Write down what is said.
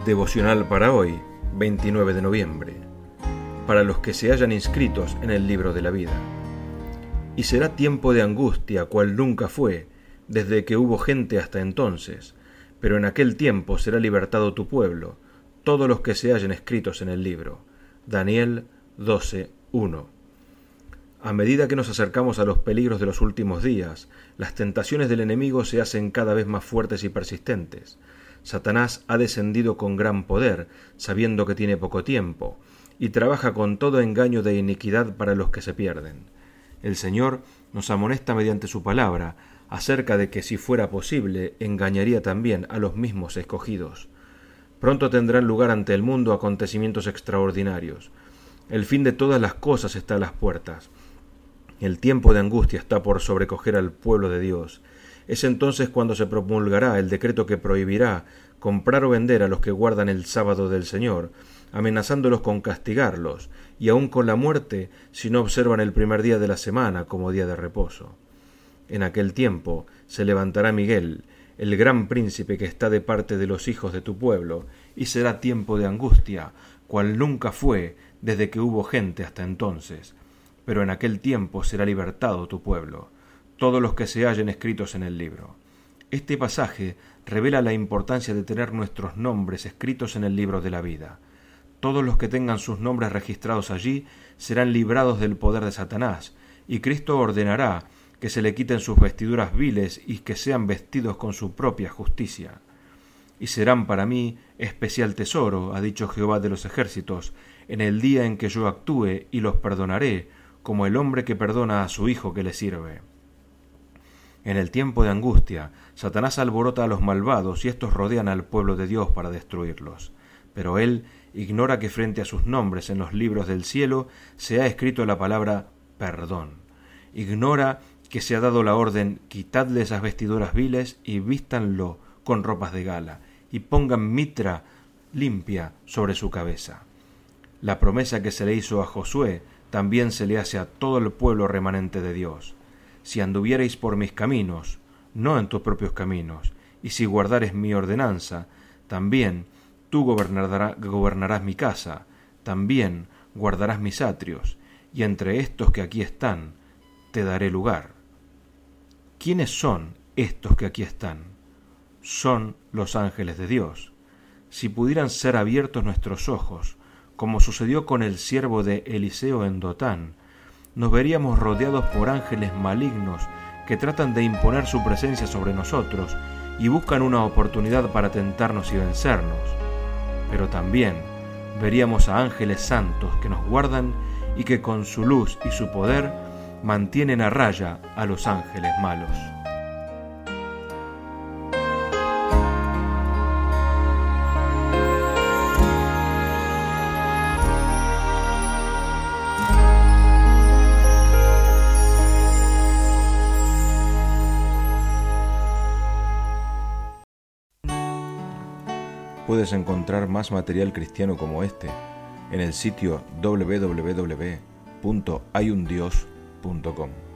Devocional para hoy, 29 de noviembre. Para los que se hayan inscritos en el libro de la vida. Y será tiempo de angustia, cual nunca fue, desde que hubo gente hasta entonces, pero en aquel tiempo será libertado tu pueblo, todos los que se hallen escritos en el libro. Daniel 12:1. A medida que nos acercamos a los peligros de los últimos días, las tentaciones del enemigo se hacen cada vez más fuertes y persistentes. Satanás ha descendido con gran poder, sabiendo que tiene poco tiempo, y trabaja con todo engaño de iniquidad para los que se pierden. El Señor nos amonesta mediante su palabra acerca de que, si fuera posible, engañaría también a los mismos escogidos. Pronto tendrán lugar ante el mundo acontecimientos extraordinarios. El fin de todas las cosas está a las puertas. El tiempo de angustia está por sobrecoger al pueblo de Dios. Es entonces cuando se promulgará el decreto que prohibirá comprar o vender a los que guardan el sábado del Señor, amenazándolos con castigarlos, y aun con la muerte, si no observan el primer día de la semana como día de reposo. En aquel tiempo se levantará Miguel, el gran príncipe que está de parte de los hijos de tu pueblo, y será tiempo de angustia, cual nunca fue desde que hubo gente hasta entonces. Pero en aquel tiempo será libertado tu pueblo, todos los que se hallen escritos en el libro. Este pasaje revela la importancia de tener nuestros nombres escritos en el libro de la vida. Todos los que tengan sus nombres registrados allí serán librados del poder de Satanás, y Cristo ordenará que se le quiten sus vestiduras viles y que sean vestidos con su propia justicia. Y serán para mí especial tesoro, ha dicho Jehová de los ejércitos, en el día en que yo actúe y los perdonaré, como el hombre que perdona a su hijo que le sirve. En el tiempo de angustia, Satanás alborota a los malvados y estos rodean al pueblo de Dios para destruirlos. Pero él ignora que frente a sus nombres en los libros del cielo se ha escrito la palabra perdón. Ignora que se ha dado la orden: quitadle esas vestiduras viles y vístanlo con ropas de gala, y pongan mitra limpia sobre su cabeza. La promesa que se le hizo a Josué también se le hace a todo el pueblo remanente de Dios. Si anduviereis por mis caminos, no en tus propios caminos, y si guardares mi ordenanza, también tú gobernarás mi casa, también guardarás mis atrios, y entre estos que aquí están, te daré lugar. ¿Quiénes son estos que aquí están? Son los ángeles de Dios. Si pudieran ser abiertos nuestros ojos, como sucedió con el siervo de Eliseo en Dotán, nos veríamos rodeados por ángeles malignos que tratan de imponer su presencia sobre nosotros y buscan una oportunidad para tentarnos y vencernos. Pero también veríamos a ángeles santos que nos guardan y que con su luz y su poder mantienen a raya a los ángeles malos. Puedes encontrar más material cristiano como este en el sitio www.hayundios.com.